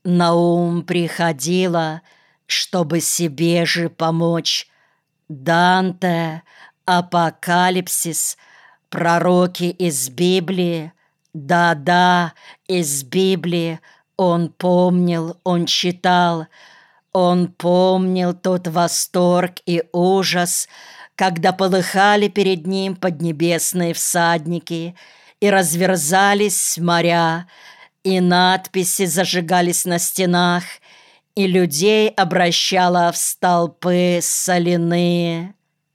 На ум приходило, чтобы себе же помочь. Данте, Апокалипсис, пророки из Библии. Да-да, из Библии. Он помнил, он читал. Он помнил тот восторг и ужас, когда полыхали перед ним поднебесные всадники, и разверзались моря, и надписи зажигались на стенах, и людей обращало в столпы соляные.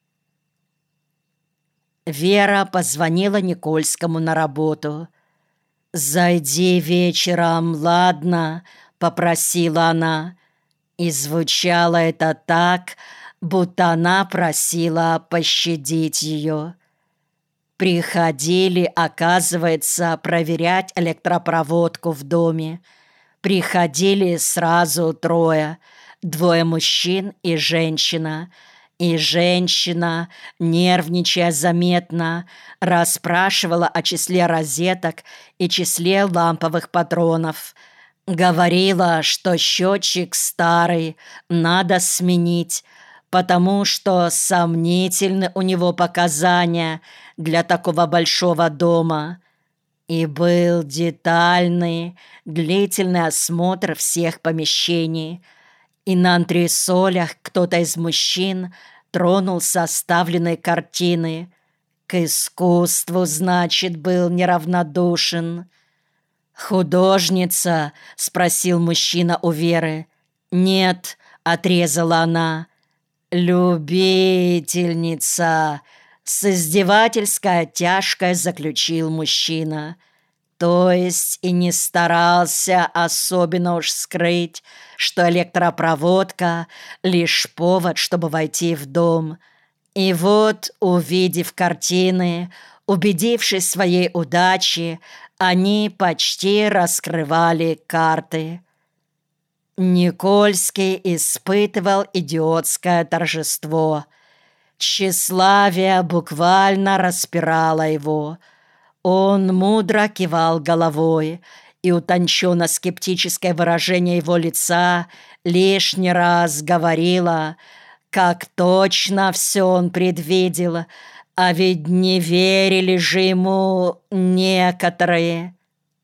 Вера позвонила Никольскому на работу. «Зайди вечером, ладно?» — попросила она. И звучало это так, будто она просила пощадить ее. Приходили, оказывается, проверять электропроводку в доме. Приходили сразу трое: 2 мужчин и женщина. И женщина, нервничая заметно, расспрашивала о числе розеток и числе ламповых патронов. Говорила, что счетчик старый, надо сменить, потому что сомнительны у него показания для такого большого дома. И был детальный, длительный осмотр всех помещений. И на антресолях кто-то из мужчин тронул составленные картины. К искусству, значит, был неравнодушен. «Художница?» — спросил мужчина у Веры. «Нет», — отрезала она. «Любительница!» — с издевательской оттяжкой заключил мужчина. То есть и не старался особенно уж скрыть, что электропроводка — лишь повод, чтобы войти в дом. И вот, увидев картины, убедившись в своей удаче, они почти раскрывали карты. Никольский испытывал идиотское торжество. Тщеславие буквально распирало его. Он мудро кивал головой, и утонченно-скептическое выражение его лица лишний раз говорило, как точно все он предвидел, а ведь не верили же ему некоторые.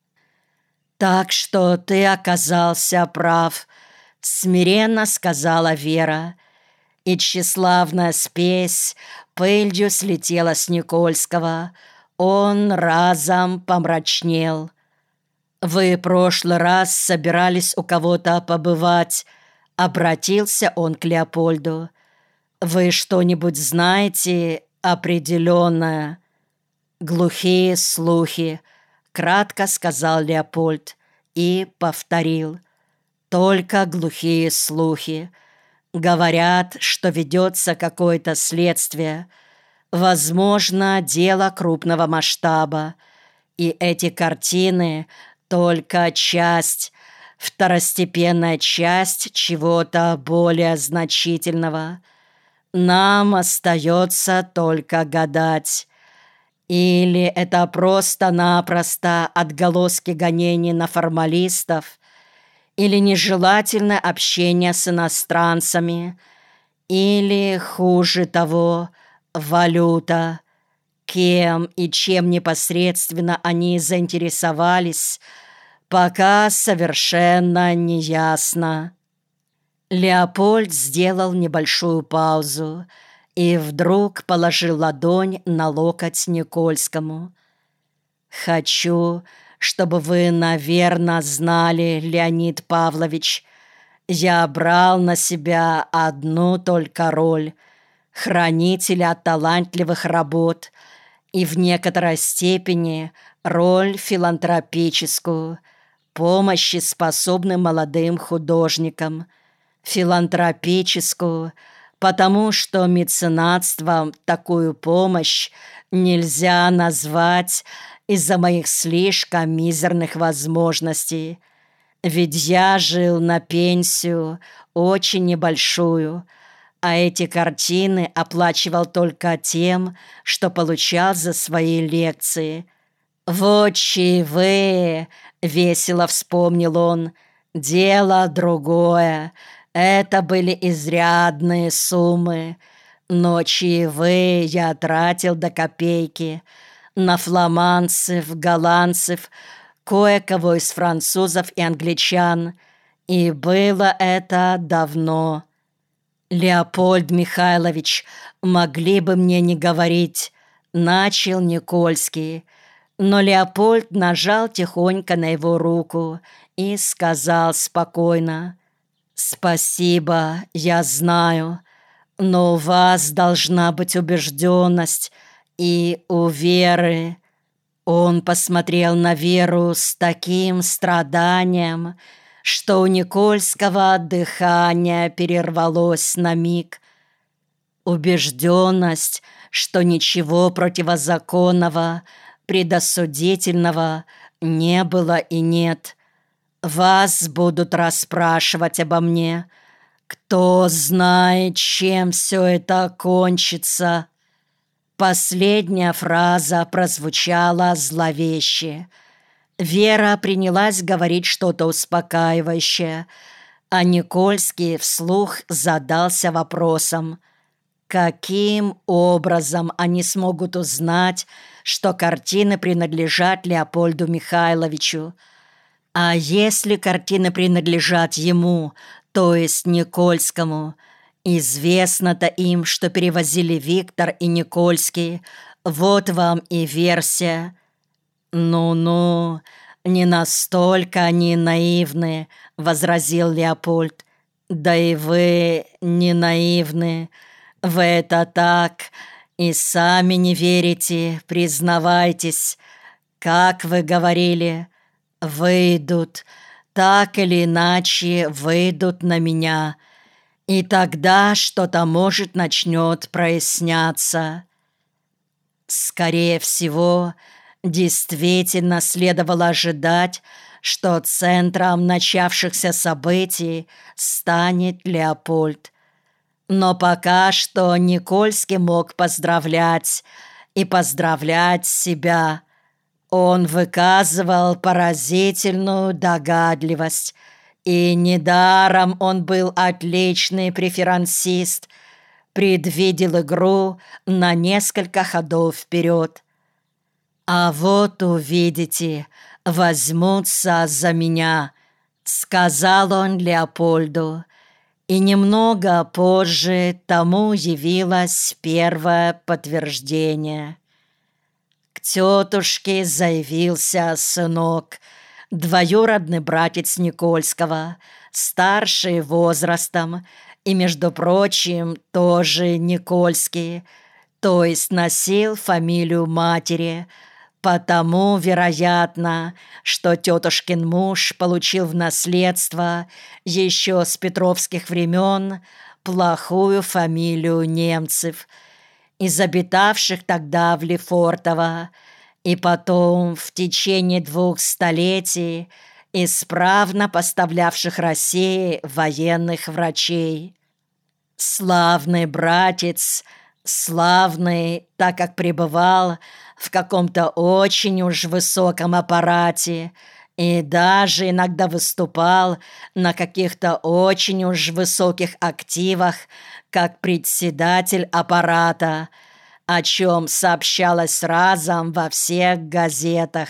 «Так что ты оказался прав», — смиренно сказала Вера. И тщеславная спесь пылью слетела с Никольского. Он разом помрачнел. «Вы прошлый раз собирались у кого-то побывать», — обратился он к Леопольду. «Вы что-нибудь знаете определенное?» «Глухие слухи», — кратко сказал Леопольд и повторил. «Только глухие слухи. Говорят, что ведется какое-то следствие. Возможно, дело крупного масштаба. И эти картины — только часть, второстепенная часть чего-то более значительного. Нам остается только гадать. Или это просто-напросто отголоски гонений на формалистов, или нежелательное общение с иностранцами, или, хуже того, валюта. Кем и чем непосредственно они заинтересовались, пока совершенно не ясно». Леопольд сделал небольшую паузу и вдруг положил ладонь на локоть Никольскому. «Хочу, чтобы вы, наверное, знали, Леонид Павлович, я брал на себя одну только роль — хранителя талантливых работ и в некоторой степени роль филантропическую, помощи способным молодым художникам. Филантропическую, потому что меценатством такую помощь нельзя назвать из-за моих слишком мизерных возможностей. Ведь я жил на пенсию, очень небольшую, а эти картины оплачивал только тем, что получал за свои лекции. «Вот чаевые!» — весело вспомнил он. Дело другое. Это были изрядные суммы, но чаевые я тратил до копейки на фламандцев, голландцев, кое-кого из французов и англичан, и было это давно. «Леопольд Михайлович, могли бы мне не говорить», — начал Никольский, но Леопольд нажал тихонько на его руку и сказал спокойно: «Спасибо, я знаю, но у вас должна быть убежденность, и у Веры...» Он посмотрел на Веру с таким страданием, что у Никольского дыхание перервалось на миг. Убежденность, что ничего противозаконного, предосудительного не было и нет. Вас будут расспрашивать обо мне. Кто знает, чем все это кончится. Последняя фраза прозвучала зловеще. Вера принялась говорить что-то успокаивающее, а Никольский вслух задался вопросом: каким образом они смогут узнать, что картины принадлежат Леопольду Михайловичу? А если картины принадлежат ему, то есть Никольскому, известно-то им, что перевозили Виктор и Никольский. Вот вам и версия. «Ну-ну, не настолько они наивны», — возразил Леопольд. «Да и вы не наивны. Вы это так и сами не верите, признавайтесь. Как вы говорили, выйдут, так или иначе выйдут на меня, и тогда что-то, может, начнет проясняться». Скорее всего, действительно следовало ожидать, что центром начавшихся событий станет Леопольд. Но пока что Никольский мог поздравлять и поздравлять себя. Он выказывал поразительную догадливость, и недаром он был отличный преферансист, предвидел игру на несколько ходов вперед. «А вот увидите, возьмутся за меня», — сказал он Леопольду. И немного позже тому явилось первое подтверждение. К тетушке заявился сынок, двоюродный братец Никольского, старший возрастом и, между прочим, тоже Никольский, то есть носил фамилию матери. Потому, вероятно, что тетушкин муж получил в наследство еще с петровских времен плохую фамилию Немцев, из обитавших тогда в Лефортово, и потом в течение 2 столетий исправно поставлявших России военных врачей. Славный братец, славный, так как пребывал в каком-то очень уж высоком аппарате и даже иногда выступал на каких-то очень уж высоких активах как председатель аппарата, о чем сообщалось разом во всех газетах.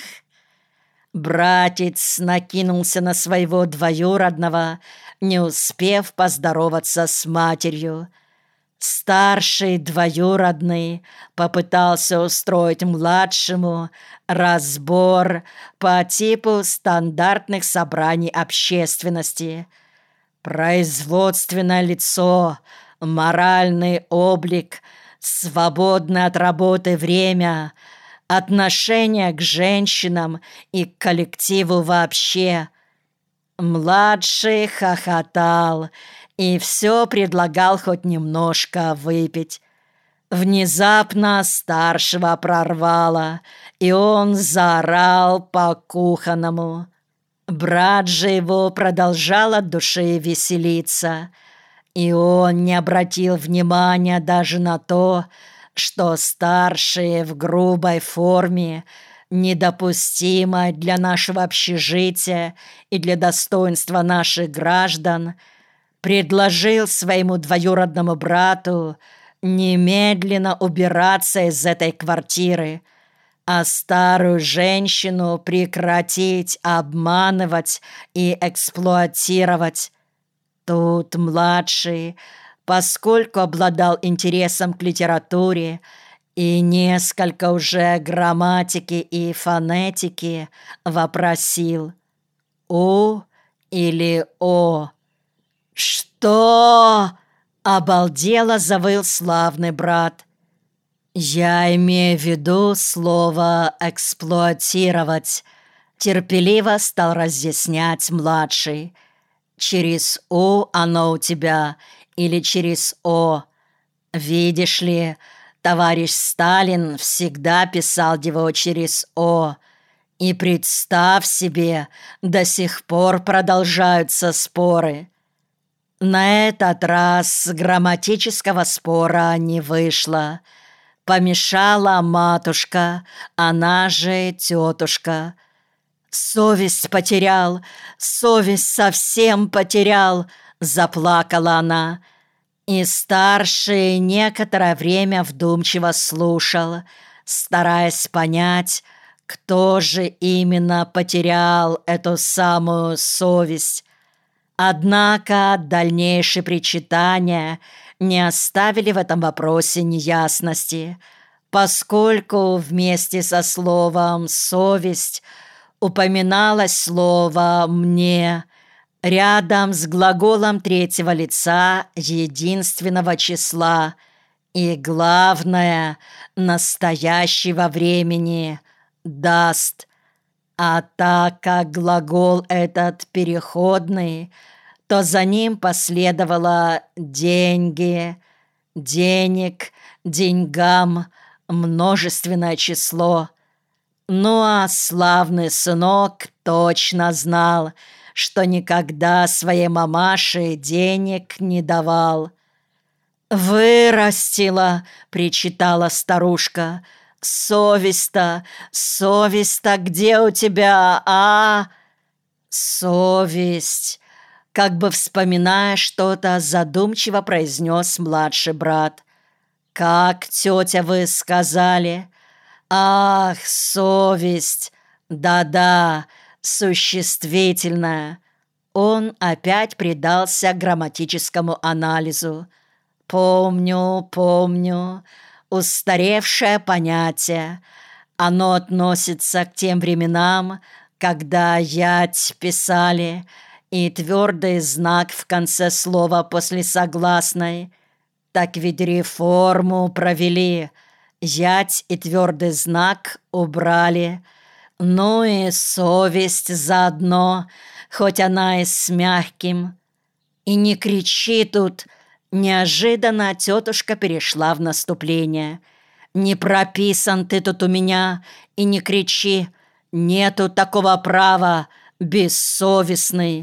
Братец накинулся на своего двоюродного, не успев поздороваться с матерью. Старший двоюродный попытался устроить младшему разбор по типу стандартных собраний общественности. Производственное лицо, моральный облик, свободное от работы время, отношение к женщинам и к коллективу вообще. Младший хохотал и все предлагал хоть немножко выпить. Внезапно старшего прорвало, и он заорал по-кухонному. Брат же его продолжал от души веселиться, и он не обратил внимания даже на то, что старший в грубой форме недопустимое для нашего общежития и для достоинства наших граждан, предложил своему двоюродному брату немедленно убираться из этой квартиры, а старую женщину прекратить обманывать и эксплуатировать. Тут младший, поскольку обладал интересом к литературе и несколько уже грамматики и фонетики, вопросил: «У» или «О»? «Что?» — обалдело завыл славный брат. «Я имею в виду слово «эксплуатировать», — терпеливо стал разъяснять младший. «Через «у» оно у тебя или через «о»? Видишь ли, товарищ Сталин всегда писал его через «о». И представь себе, до сих пор продолжаются споры». На этот раз грамматического спора не вышло. Помешала матушка, она же тетушка. «Совесть потерял, совесть совсем потерял», — заплакала она. И старший некоторое время вдумчиво слушал, стараясь понять, кто же именно потерял эту самую совесть. Однако дальнейшие причитания не оставили в этом вопросе неясности, поскольку вместе со словом «совесть» упоминалось слово «мне» рядом с глаголом третьего лица единственного числа и, главное, настоящего времени «даст». А так как глагол этот переходный, то за ним последовало «деньги», «денег», «деньгам», множественное число. Ну а славный сынок точно знал, что никогда своей мамаше денег не давал. «Вырастила!» — причитала старушка. «Совесть-то, совесть-то где у тебя, а?» «Совесть!» — как бы вспоминая что-то, задумчиво произнес младший брат. «Как, тетя, вы сказали?» «Ах, совесть! Да-да, существительное!» Он опять предался грамматическому анализу. «Помню, помню. Устаревшее понятие. Оно относится к тем временам, когда ять писали, и твердый знак в конце слова после согласной. Так ведь реформу провели. Ять и твердый знак убрали. Ну и совесть заодно, хоть она и с мягким. И не кричи тут!» Неожиданно тетушка перешла в наступление. «Не прописан ты тут у меня, и не кричи. Нету такого права, бессовестный».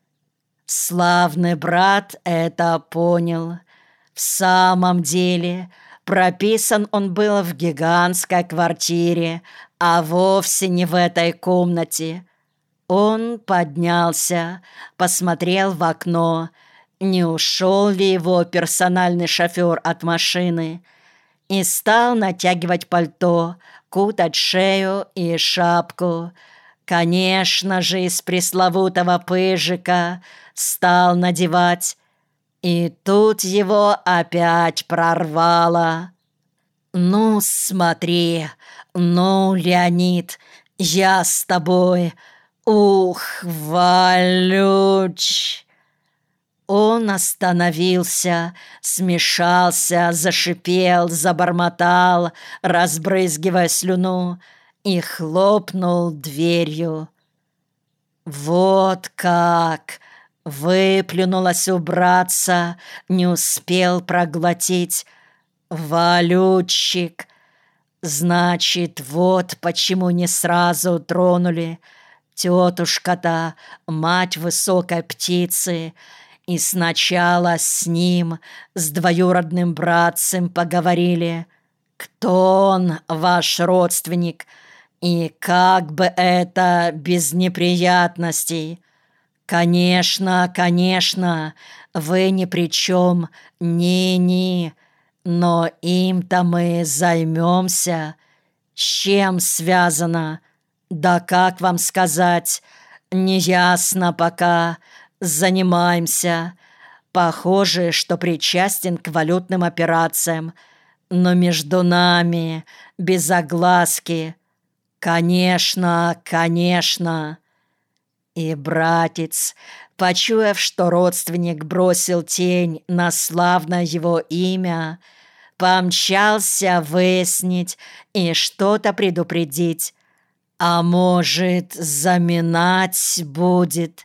Славный брат это понял. В самом деле, прописан он был в гигантской квартире, а вовсе не в этой комнате. Он поднялся, посмотрел в окно, не ушел ли его персональный шофер от машины, и стал натягивать пальто, кутать шею и шапку. Конечно же, из пресловутого пыжика стал надевать. И тут его опять прорвало. «Ну, смотри, ну, Леонид, я с тобой. Ух, Валюч!» Он остановился, смешался, зашипел, забормотал, разбрызгивая слюну, и хлопнул дверью. «Вот как!» — выплюнулось убраться, не успел проглотить. «Валютчик!» Значит, вот почему не сразу тронули. Тетушка-то, мать высокой птицы, и сначала с ним, с двоюродным братцем поговорили. Кто он, ваш родственник? И как бы это без неприятностей? Конечно, конечно, вы ни при чем, ни-ни, но им-то мы займемся. С чем связано? Да как вам сказать? Неясно пока. Занимаемся. Похоже, что причастен к валютным операциям. Но между нами, без огласки. Конечно, конечно. И братец, почуяв, что родственник бросил тень на славное его имя, помчался выяснить и что-то предупредить. А может, заминать будет?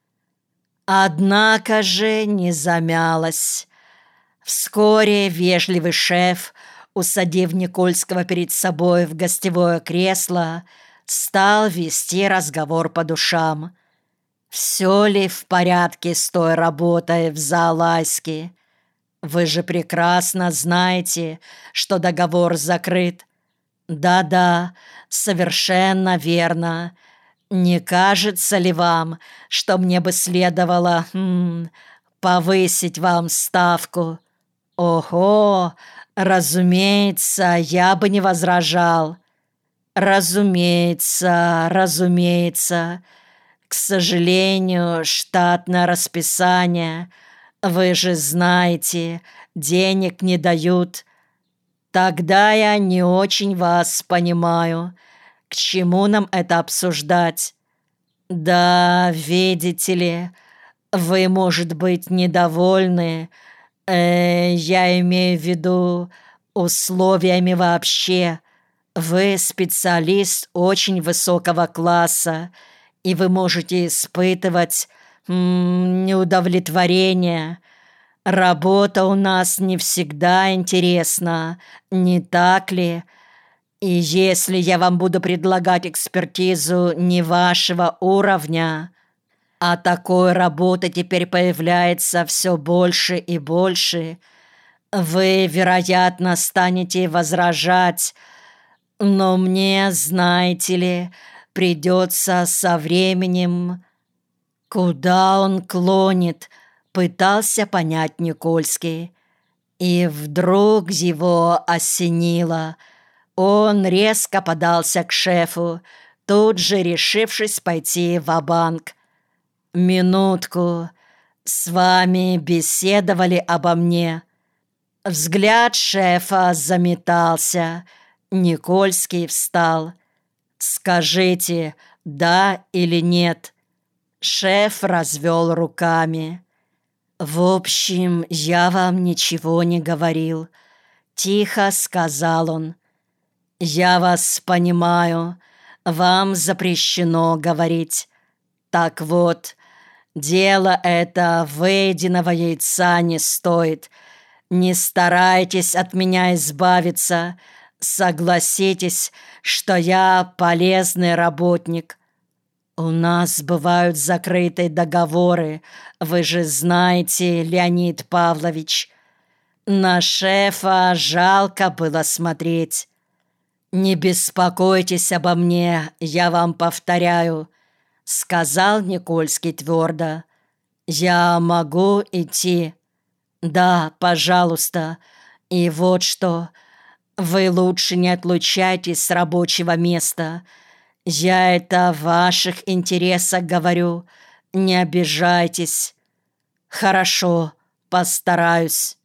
Однако же не замялась. Вскоре вежливый шеф, усадив Никольского перед собой в гостевое кресло, стал вести разговор по душам. «Все ли в порядке с той работой в Заалайске? Вы же прекрасно знаете, что договор закрыт». «Да-да, совершенно верно. Не кажется ли вам, что мне бы следовало повысить вам ставку?» «Ого, разумеется, я бы не возражал». «Разумеется, разумеется. К сожалению, штатное расписание, вы же знаете, денег не дают. Тогда я не очень вас понимаю. К чему нам это обсуждать? Да, видите ли, вы, может быть, недовольны, я имею в виду условиями вообще. Вы специалист очень высокого класса, и вы можете испытывать неудовлетворение. Работа у нас не всегда интересна, не так ли? И если я вам буду предлагать экспертизу не вашего уровня, а такой работы теперь появляется все больше и больше, вы, вероятно, станете возражать, но мне, знаете ли, придется со временем... Куда он клонит, пытался понять Никольский. И вдруг его осенило. Он резко подался к шефу, тут же решившись пойти ва-банк. «Минутку, с вами беседовали обо мне». Взгляд шефа заметался. Никольский встал. «Скажите, да или нет?» Шеф развел руками. «В общем, я вам ничего не говорил», — тихо сказал он. «Я вас понимаю, вам запрещено говорить. Так вот, дело это выеденного яйца не стоит. Не старайтесь от меня избавиться. Согласитесь, что я полезный работник. У нас бывают закрытые договоры, вы же знаете, Леонид Павлович. На шефа жалко было смотреть. Не беспокойтесь обо мне, я вам повторяю», — сказал Никольский твердо. «Я могу идти?» «Да, пожалуйста. И вот что, вы лучше не отлучайтесь с рабочего места. Я это в ваших интересах говорю, не обижайтесь». «Хорошо, постараюсь».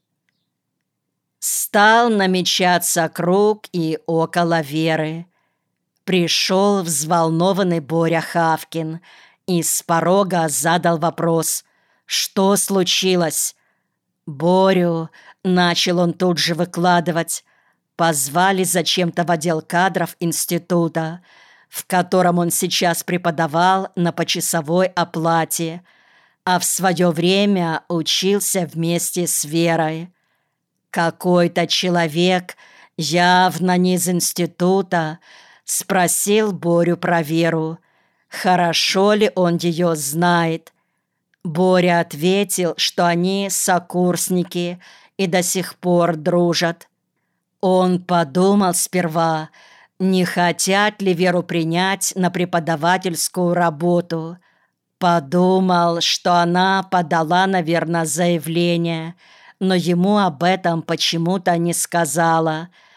Стал намечаться круг и около Веры. Пришел взволнованный Боря Хавкин и с порога задал вопрос: «Что случилось?» Борю, начал он тут же выкладывать, позвали зачем-то в отдел кадров института, в котором он сейчас преподавал на почасовой оплате, а в свое время учился вместе с Верой. Какой-то человек, явно не из института, спросил Борю про Веру, хорошо ли он ее знает. Боря ответил, что они сокурсники и до сих пор дружат. Он подумал сперва, не хотят ли Веру принять на преподавательскую работу. Подумал, что она подала, наверное, заявление, но ему об этом почему-то не сказала.